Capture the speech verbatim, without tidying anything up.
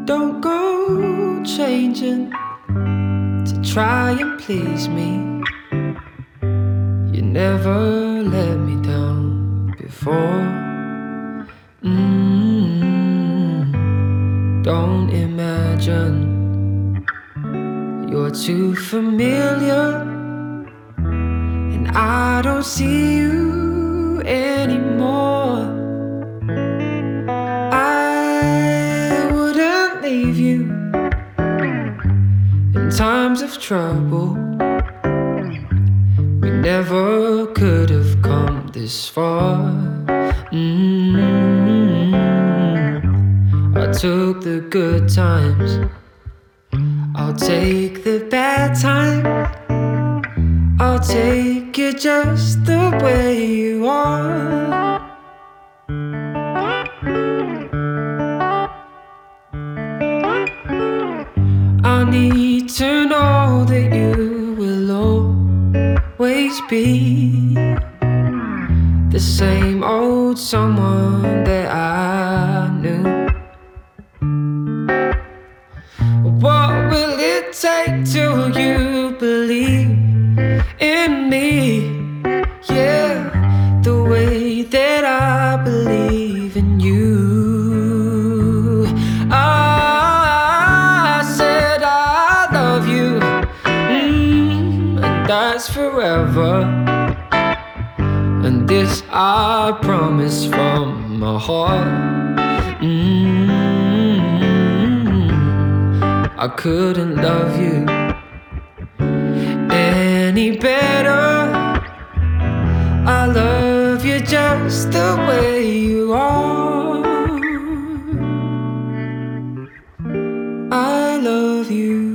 Don't go changing to try and please me. You never let me down before. mm Don't imagine you're too familiar, and I don't see you anymore. I wouldn't leave you in times of trouble. We never could have come this far. mm I took the good times, I'll take the bad times. I'll take you just the way you are. I need to know that you will always be the same old someone that I knew. What will it take till you believe in me? Yeah, the way that I believe in you. I said I love you, mm, and that's forever. And this I promise from my heart. mm I couldn't love you any better. I love you just the way you are. I love you.